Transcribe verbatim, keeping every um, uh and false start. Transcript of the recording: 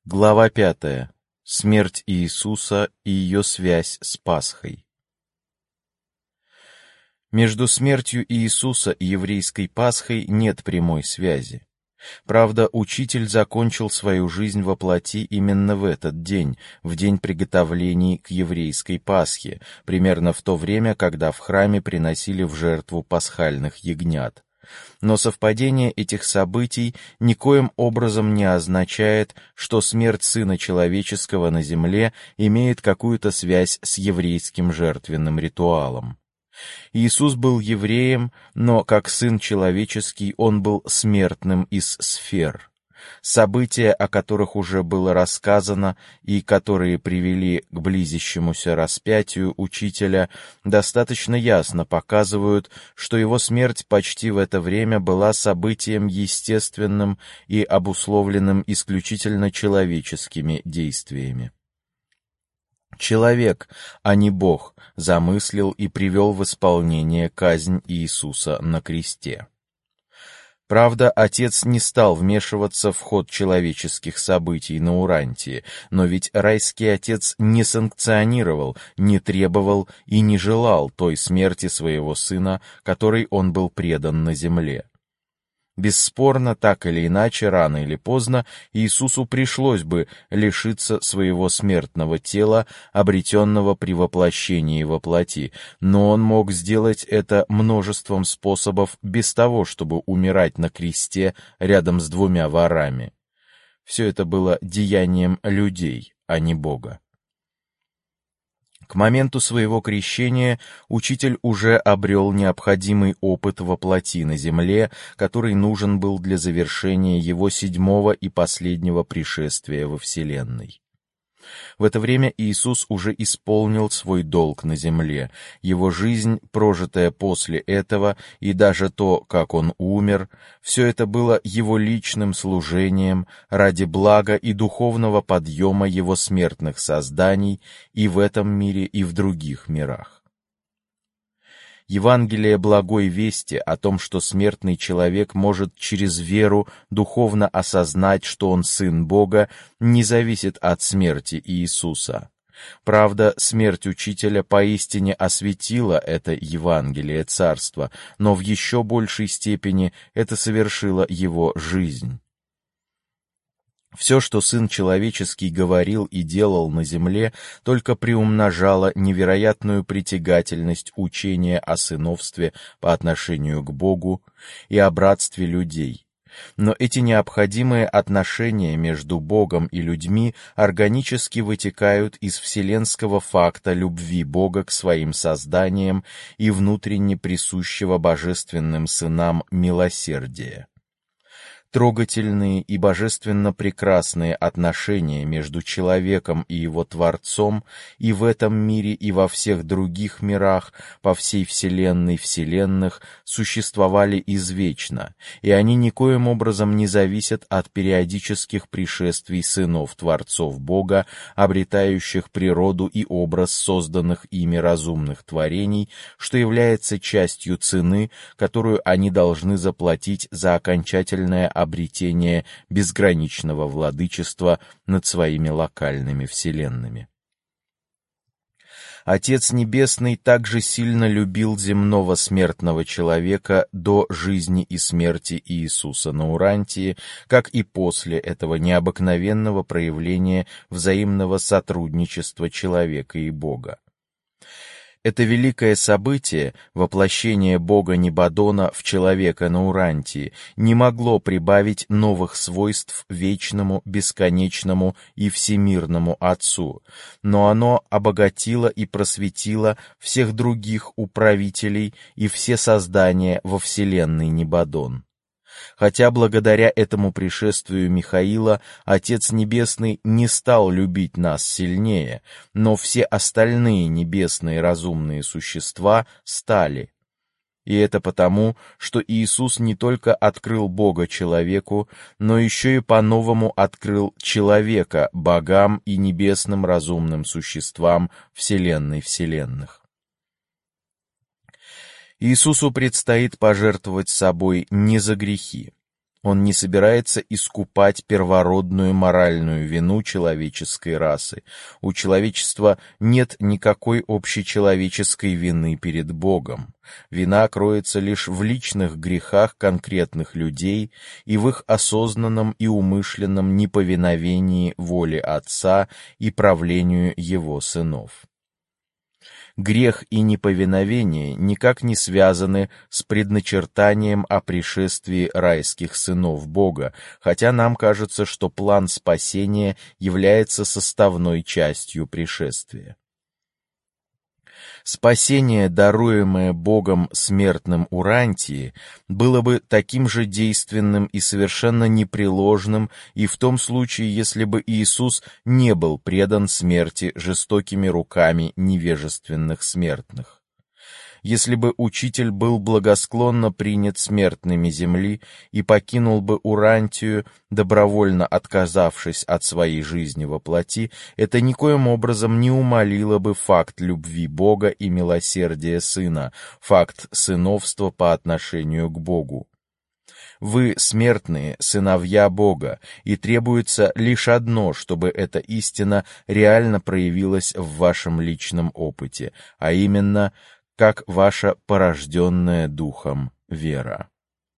Глава пятая. Смерть Иисуса и ее связь с Пасхой. Между смертью Иисуса и еврейской Пасхой нет прямой связи. Правда, Учитель закончил свою жизнь во плоти именно в этот день, в день приготовлений к еврейской Пасхе, примерно в то время, когда в храме приносили в жертву пасхальных ягнят. Но совпадение этих событий никоим образом не означает, что смерть Сына Человеческого на земле имеет какую-то связь с еврейским жертвенным ритуалом. Иисус был евреем, но как Сын Человеческий он был смертным из сфер. События, о которых уже было рассказано и которые привели к близящемуся распятию Учителя, достаточно ясно показывают, что его смерть почти в это время была событием естественным и обусловленным исключительно человеческими действиями. Человек, а не Бог, замыслил и привел в исполнение казнь Иисуса на кресте. Правда, Отец не стал вмешиваться в ход человеческих событий на Урантии, но ведь райский Отец не санкционировал, не требовал и не желал той смерти своего Сына, которой он был предан на земле. Бесспорно, так или иначе, рано или поздно, Иисусу пришлось бы лишиться своего смертного тела, обретенного при воплощении во плоти, но он мог сделать это множеством способов без того, чтобы умирать на кресте рядом с двумя ворами. Все это было деянием людей, а не Бога. К моменту своего крещения Учитель уже обрел необходимый опыт во плоти на земле, который нужен был для завершения его седьмого и последнего пришествия во вселенной. В это время Иисус уже исполнил свой долг на земле. Его жизнь, прожитая после этого, и даже то, как он умер, все это было его личным служением ради блага и духовного подъема его смертных созданий и в этом мире, и в других мирах. Евангелие благой вести о том, что смертный человек может через веру духовно осознать, что он сын Бога, не зависит от смерти Иисуса. Правда, смерть Учителя поистине осветила это Евангелие Царства, но в еще большей степени это совершила его жизнь. Все, что Сын Человеческий говорил и делал на земле, только приумножало невероятную притягательность учения о сыновстве по отношению к Богу и о братстве людей. Но эти необходимые отношения между Богом и людьми органически вытекают из вселенского факта любви Бога к своим созданиям и внутренне присущего божественным сынам милосердия. Трогательные и божественно прекрасные отношения между человеком и его Творцом и в этом мире, и во всех других мирах, по всей вселенной вселенных, существовали извечно, и они никоим образом не зависят от периодических пришествий сынов Творцов Бога, обретающих природу и образ созданных ими разумных творений, что является частью цены, которую они должны заплатить за окончательное обретение безграничного владычества над своими локальными вселенными. Отец Небесный также сильно любил земного смертного человека до жизни и смерти Иисуса на Урантии, как и после этого необыкновенного проявления взаимного сотрудничества человека и Бога. Это великое событие, воплощение Бога Небодона в человека на Урантии, не могло прибавить новых свойств вечному, бесконечному и всемирному Отцу, но оно обогатило и просветило всех других управителей и все создания во вселенной Небодон. Хотя благодаря этому пришествию Михаила Отец Небесный не стал любить нас сильнее, но все остальные небесные разумные существа стали. И это потому, что Иисус не только открыл Бога человеку, но еще и по-новому открыл человека богам и небесным разумным существам вселенной вселенных. Иисусу предстоит пожертвовать собой не за грехи. Он не собирается искупать первородную моральную вину человеческой расы. У человечества нет никакой общечеловеческой вины перед Богом. Вина кроется лишь в личных грехах конкретных людей и в их осознанном и умышленном неповиновении воле Отца и правлению Его сынов. Грех и неповиновение никак не связаны с предначертанием о пришествии райских сынов Бога, хотя нам кажется, что план спасения является составной частью пришествия. Спасение, даруемое Богом смертным Урантии, было бы таким же действенным и совершенно непреложным и в том случае, если бы Иисус не был предан смерти жестокими руками невежественных смертных. Если бы Учитель был благосклонно принят смертными земли и покинул бы Урантию, добровольно отказавшись от своей жизни во плоти, это никоим образом не умалило бы факт любви Бога и милосердия Сына, факт сыновства по отношению к Богу. Вы, смертные, сыновья Бога, и требуется лишь одно, чтобы эта истина реально проявилась в вашем личном опыте, а именно – как ваша порожденная Духом вера.